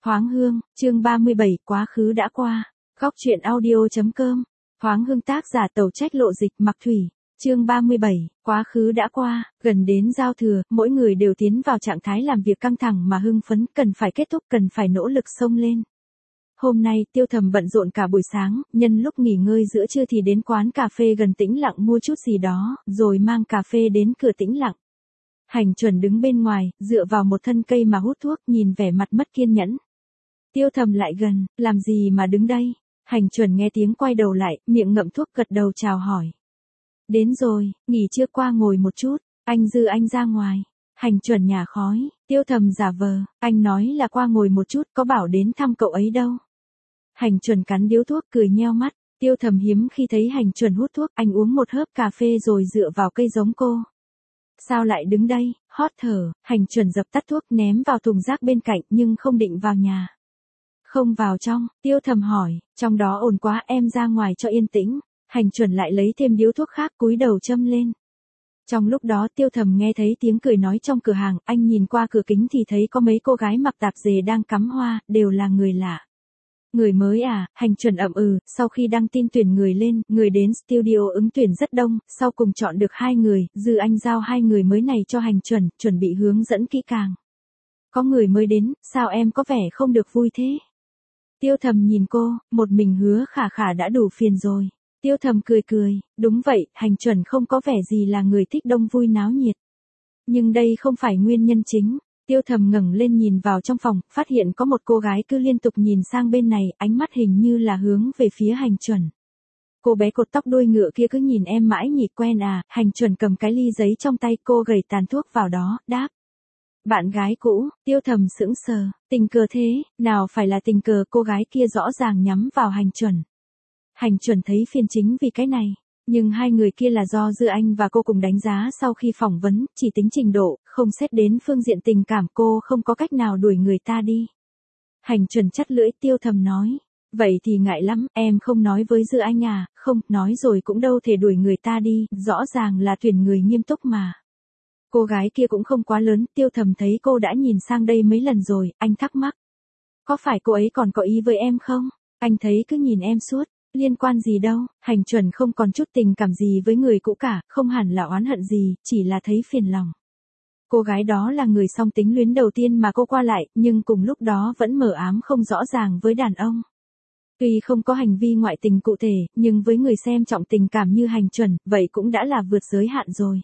Thoáng Hương, chương 37, quá khứ đã qua. Góc truyện audio.com. Thoáng Hương tác giả Tẩu Trách Lộ Dịch Mặc Thủy. Chương 37, quá khứ đã qua, gần đến giao thừa, mỗi người đều tiến vào trạng thái làm việc căng thẳng mà hưng phấn, cần phải kết thúc, cần phải nỗ lực xông lên. Hôm nay, Tiêu Thầm bận rộn cả buổi sáng, nhân lúc nghỉ ngơi giữa trưa thì đến quán cà phê gần Tĩnh Lặng mua chút gì đó, rồi mang cà phê đến cửa Tĩnh Lặng. Hành Chuẩn đứng bên ngoài, dựa vào một thân cây mà hút thuốc, nhìn vẻ mặt mất kiên nhẫn. Tiêu Thầm lại gần, làm gì mà đứng đây? Hành Chuẩn nghe tiếng quay đầu lại, miệng ngậm thuốc gật đầu chào hỏi. Đến rồi, nghỉ trưa qua ngồi một chút, anh Dư anh ra ngoài. Hành Chuẩn nhả khói, Tiêu Thầm giả vờ, anh nói là qua ngồi một chút, có bảo đến thăm cậu ấy đâu. Hành Chuẩn cắn điếu thuốc cười nheo mắt, Tiêu Thầm hiếm khi thấy Hành Chuẩn hút thuốc, anh uống một hớp cà phê rồi dựa vào cây giống cô. Sao lại đứng đây, hót thở, Hành Chuẩn dập tắt thuốc ném vào thùng rác bên cạnh nhưng không định vào nhà. Không vào trong, Tiêu Thầm hỏi, trong đó ồn quá em ra ngoài cho yên tĩnh. Hành Chuẩn lại lấy thêm điếu thuốc khác cúi đầu châm lên. Trong lúc đó Tiêu Thầm nghe thấy tiếng cười nói trong cửa hàng, anh nhìn qua cửa kính thì thấy có mấy cô gái mặc tạp dề đang cắm hoa, đều là người lạ. Người mới à? Hành Chuẩn ậm ừ, sau khi đăng tin tuyển người lên, người đến studio ứng tuyển rất đông, sau cùng chọn được 2 người, Dư Anh giao 2 người mới này cho Hành Chuẩn, chuẩn bị hướng dẫn kỹ càng. Có người mới đến, sao em có vẻ không được vui thế? Tiêu Thầm nhìn cô, một mình Hứa Khả Khả đã đủ phiền rồi. Tiêu Thầm cười cười, đúng vậy, Hành Chuẩn không có vẻ gì là người thích đông vui náo nhiệt. Nhưng đây không phải nguyên nhân chính. Tiêu Thầm ngẩng lên nhìn vào trong phòng, phát hiện có một cô gái cứ liên tục nhìn sang bên này, ánh mắt hình như là hướng về phía Hành Chuẩn. Cô bé cột tóc đuôi ngựa kia cứ nhìn em mãi nhỉ quen à? Hành Chuẩn cầm cái ly giấy trong tay, cô gầy tàn thuốc vào đó, đáp. Bạn gái cũ. Tiêu Thầm sững sờ, tình cờ thế, nào phải là tình cờ, cô gái kia rõ ràng nhắm vào Hành Chuẩn. Hành Chuẩn thấy phiền chính vì cái này, nhưng 2 người kia là do Dư Anh và cô cùng đánh giá sau khi phỏng vấn, chỉ tính trình độ, không xét đến phương diện tình cảm, cô không có cách nào đuổi người ta đi. Hành Chuẩn chắt lưỡi, Tiêu Thầm nói, vậy thì ngại lắm, em không nói với Dư Anh à? Không, nói rồi cũng đâu thể đuổi người ta đi, rõ ràng là tuyển người nghiêm túc mà. Cô gái kia cũng không quá lớn, Tiêu Thầm thấy cô đã nhìn sang đây mấy lần rồi, anh thắc mắc. Có phải cô ấy còn có ý với em không? Anh thấy cứ nhìn em suốt. Liên quan gì đâu, Hành Chuẩn không còn chút tình cảm gì với người cũ cả, không hẳn là oán hận gì, chỉ là thấy phiền lòng. Cô gái đó là người song tính luyến đầu tiên mà cô qua lại, nhưng cùng lúc đó vẫn mờ ám không rõ ràng với đàn ông. Tuy không có hành vi ngoại tình cụ thể, nhưng với người xem trọng tình cảm như Hành Chuẩn, vậy cũng đã là vượt giới hạn rồi.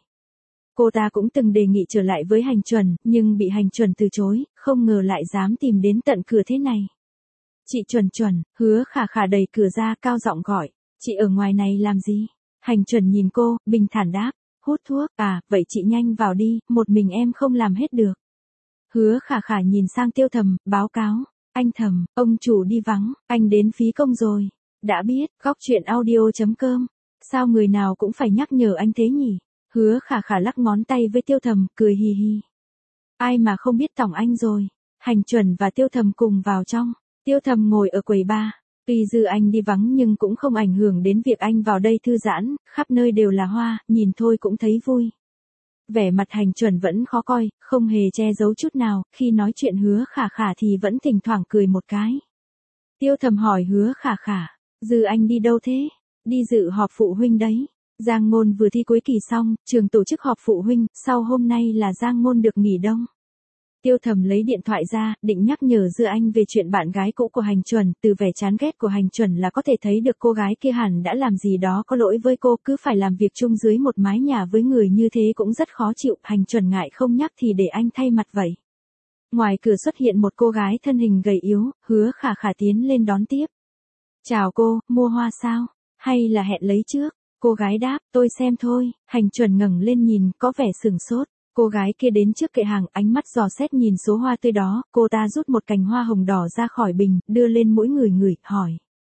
Cô ta cũng từng đề nghị trở lại với Hành Chuẩn, nhưng bị Hành Chuẩn từ chối, không ngờ lại dám tìm đến tận cửa thế này. Chị Chuẩn, Hứa Khả Khả đẩy cửa ra, cao giọng gọi, chị ở ngoài này làm gì? Hành Chuẩn nhìn cô, bình thản đáp, hút thuốc, à, vậy chị nhanh vào đi, một mình em không làm hết được. Hứa Khả Khả nhìn sang Tiêu Thầm, báo cáo, anh Thầm, ông chủ đi vắng, anh đến phí công rồi. Đã biết, góc truyện audio.com, sao người nào cũng phải nhắc nhở anh thế nhỉ? Hứa Khả Khả lắc ngón tay với Tiêu Thầm, cười hì hì. Ai mà không biết tổng anh rồi. Hành Chuẩn và Tiêu Thầm cùng vào trong. Tiêu Thầm ngồi ở quầy bar. Tuy Dư Anh đi vắng nhưng cũng không ảnh hưởng đến việc anh vào đây thư giãn, khắp nơi đều là hoa, nhìn thôi cũng thấy vui. Vẻ mặt Hành Chuẩn vẫn khó coi, không hề che giấu chút nào, khi nói chuyện Hứa Khả Khả thì vẫn thỉnh thoảng cười một cái. Tiêu Thầm hỏi Hứa Khả Khả, Dư Anh đi đâu thế? Đi dự họp phụ huynh đấy. Giang Ngôn vừa thi cuối kỳ xong, trường tổ chức họp phụ huynh, sau hôm nay là Giang Ngôn được nghỉ đông. Tiêu Thầm lấy điện thoại ra, định nhắc nhở Dư Anh về chuyện bạn gái cũ của Hành Chuẩn, từ vẻ chán ghét của Hành Chuẩn là có thể thấy được cô gái kia hẳn đã làm gì đó có lỗi với cô, cứ phải làm việc chung dưới một mái nhà với người như thế cũng rất khó chịu, Hành Chuẩn ngại không nhắc thì để anh thay mặt vậy. Ngoài cửa xuất hiện một cô gái thân hình gầy yếu, Hứa Khả Khả tiến lên đón tiếp. Chào cô, mua hoa sao? Hay là hẹn lấy trước? Cô gái đáp, tôi xem thôi. Hành Chuẩn ngẩng lên nhìn, có vẻ sửng sốt. Cô gái kia đến trước kệ hàng, ánh mắt dò xét nhìn số hoa tươi đó, cô ta rút một cành hoa hồng đỏ ra khỏi bình, đưa lên mỗi người ngửi, hỏi.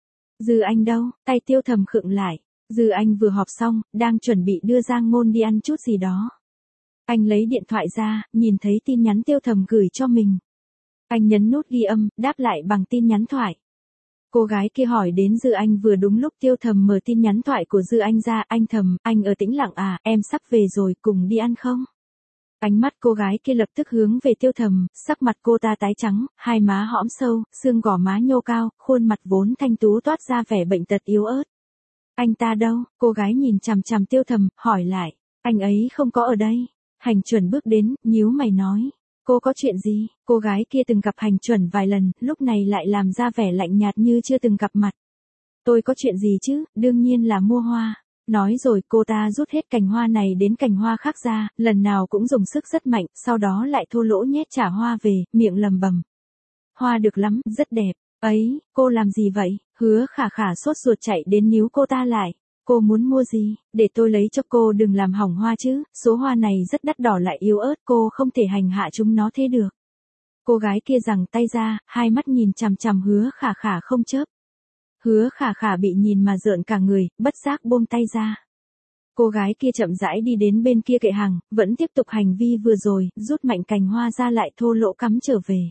Dư Anh đâu? Tay Tiêu Thầm khựng lại. Dư Anh vừa họp xong, đang chuẩn bị đưa Giang Ngôn đi ăn chút gì đó. Anh lấy điện thoại ra, nhìn thấy tin nhắn Tiêu Thầm gửi cho mình. Anh nhấn nút ghi âm, đáp lại bằng tin nhắn thoại. Cô gái kia hỏi đến Dư Anh vừa đúng lúc Tiêu Thầm mở tin nhắn thoại của Dư Anh ra, anh Thầm, anh ở Tĩnh Lặng à, em sắp về rồi, cùng đi ăn không? Ánh mắt cô gái kia lập tức hướng về Tiêu Thầm, sắc mặt cô ta tái trắng, hai má hõm sâu, xương gò má nhô cao, khuôn mặt vốn thanh tú toát ra vẻ bệnh tật yếu ớt. Anh ta đâu? Cô gái nhìn chằm chằm Tiêu Thầm, hỏi lại. Anh ấy không có ở đây. Hành Chuẩn bước đến, nhíu mày nói. Cô có chuyện gì? Cô gái kia từng gặp Hành Chuẩn vài lần, lúc này lại làm ra vẻ lạnh nhạt như chưa từng gặp mặt. Tôi có chuyện gì chứ, đương nhiên là mua hoa. Nói rồi cô ta rút hết cành hoa này đến cành hoa khác ra, lần nào cũng dùng sức rất mạnh, sau đó lại thô lỗ nhét trả hoa về, miệng lầm bầm. Hoa được lắm, rất đẹp. Ấy, cô làm gì vậy? Hứa Khả Khả sốt ruột chạy đến níu cô ta lại. Cô muốn mua gì? Để tôi lấy cho cô, đừng làm hỏng hoa chứ, số hoa này rất đắt đỏ lại yếu ớt, cô không thể hành hạ chúng nó thế được. Cô gái kia giằng tay ra, hai mắt nhìn chằm chằm Hứa Khả Khả không chớp. Hứa Khả Khả bị nhìn mà rợn cả người, bất giác buông tay ra. Cô gái kia chậm rãi đi đến bên kia kệ hàng, vẫn tiếp tục hành vi vừa rồi, rút mạnh cành hoa ra lại thô lỗ cắm trở về.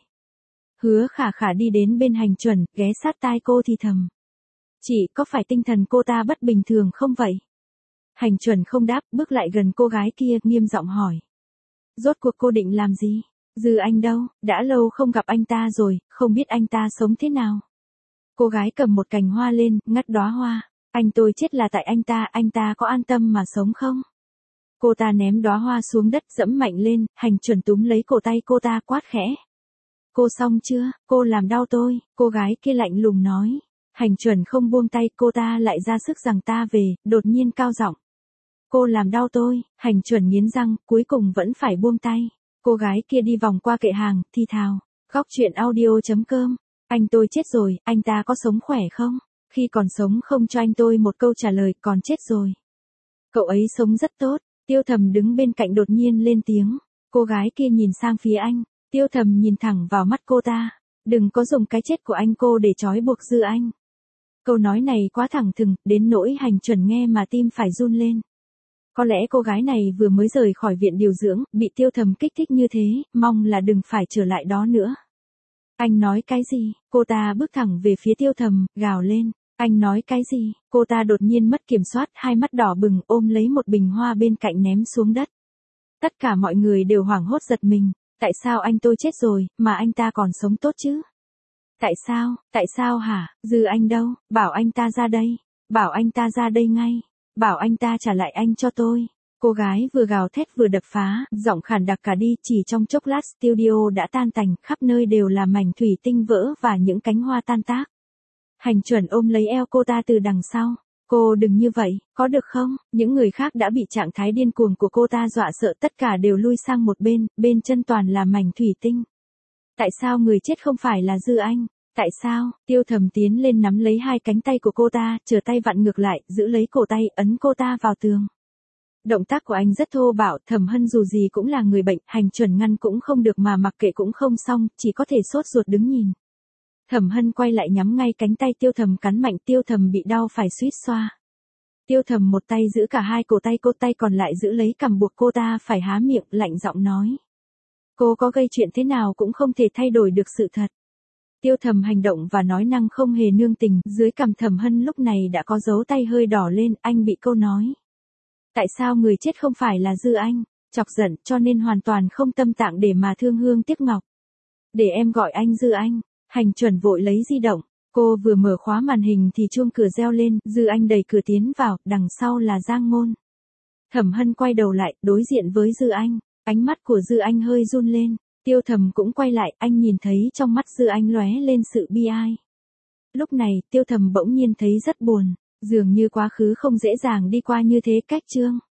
Hứa Khả Khả đi đến bên Hành Chuẩn, ghé sát tai cô thì thầm. Chị, có phải tinh thần cô ta bất bình thường không vậy? Hành Chuẩn không đáp, bước lại gần cô gái kia, nghiêm giọng hỏi. Rốt cuộc cô định làm gì? Dư Anh đâu, đã lâu không gặp anh ta rồi, không biết anh ta sống thế nào? Cô gái cầm một cành hoa lên, ngắt đóa hoa. Anh tôi chết là tại anh ta có an tâm mà sống không? Cô ta ném đóa hoa xuống đất dẫm mạnh lên, Hành Chuẩn túm lấy cổ tay cô ta quát khẽ. Cô xong chưa, cô làm đau tôi, cô gái kia lạnh lùng nói. Hành Chuẩn không buông tay, cô ta lại ra sức giằng ta về, đột nhiên cao giọng. Cô làm đau tôi, Hành Chuẩn nghiến răng, cuối cùng vẫn phải buông tay. Cô gái kia đi vòng qua kệ hàng, thì thào. Góc chuyện audio.com. Anh tôi chết rồi, anh ta có sống khỏe không? Khi còn sống không cho anh tôi một câu trả lời, còn chết rồi. Cậu ấy sống rất tốt. Tiêu Thầm đứng bên cạnh đột nhiên lên tiếng. Cô gái kia nhìn sang phía anh. Tiêu Thầm nhìn thẳng vào mắt cô ta. Đừng có dùng cái chết của anh cô để trói buộc Dư Anh. Câu nói này quá thẳng thừng, đến nỗi Hành Chuẩn nghe mà tim phải run lên. Có lẽ cô gái này vừa mới rời khỏi viện điều dưỡng, bị Tiêu Thầm kích thích như thế, mong là đừng phải trở lại đó nữa. Anh nói cái gì? Cô ta bước thẳng về phía Tiêu Thầm, gào lên. Anh nói cái gì? Cô ta đột nhiên mất kiểm soát, hai mắt đỏ bừng, ôm lấy một bình hoa bên cạnh ném xuống đất. Tất cả mọi người đều hoảng hốt giật mình. Tại sao anh tôi chết rồi, mà anh ta còn sống tốt chứ? Tại sao hả? Dư Anh đâu? Bảo anh ta ra đây. Bảo anh ta ra đây ngay. Bảo anh ta trả lại anh cho tôi. Cô gái vừa gào thét vừa đập phá, giọng khàn đặc cả đi, chỉ trong chốc lát studio đã tan tành, khắp nơi đều là mảnh thủy tinh vỡ và những cánh hoa tan tác. Hành Chuẩn ôm lấy eo cô ta từ đằng sau. Cô đừng như vậy, có được không? Những người khác đã bị trạng thái điên cuồng của cô ta dọa sợ, tất cả đều lui sang một bên, bên chân toàn là mảnh thủy tinh. Tại sao người chết không phải là Dư Anh? Tại sao? Tiêu Thầm tiến lên nắm lấy hai cánh tay của cô ta, trở tay vặn ngược lại, giữ lấy cổ tay, ấn cô ta vào tường. Động tác của anh rất thô bạo, Thẩm Hân dù gì cũng là người bệnh, Hành Chuẩn ngăn cũng không được mà mặc kệ cũng không xong, chỉ có thể sốt ruột đứng nhìn. Thẩm Hân quay lại nhắm ngay cánh tay Tiêu Thầm cắn mạnh, Tiêu Thầm bị đau phải suýt xoa. Tiêu Thầm một tay giữ cả hai cổ tay cô, tay còn lại giữ lấy cằm buộc cô ta phải há miệng, lạnh giọng nói. Cô có gây chuyện thế nào cũng không thể thay đổi được sự thật. Tiêu Thầm hành động và nói năng không hề nương tình, dưới cằm Thẩm Hân lúc này đã có dấu tay hơi đỏ lên, anh bị câu nói. Tại sao người chết không phải là Dư Anh? Chọc giận cho nên hoàn toàn không tâm tạng để mà thương hương tiếc ngọc. Để em gọi anh Dư Anh. Hành Chuẩn vội lấy di động. Cô vừa mở khóa màn hình thì chuông cửa reo lên, Dư Anh đẩy cửa tiến vào, đằng sau là Giang Ngôn. Thẩm Hân quay đầu lại, đối diện với Dư Anh. Ánh mắt của Dư Anh hơi run lên. Tiêu Thầm cũng quay lại, anh nhìn thấy trong mắt Dư Anh lóe lên sự bi ai. Lúc này, Tiêu Thầm bỗng nhiên thấy rất buồn. Dường như quá khứ không dễ dàng đi qua như thế, cách chương.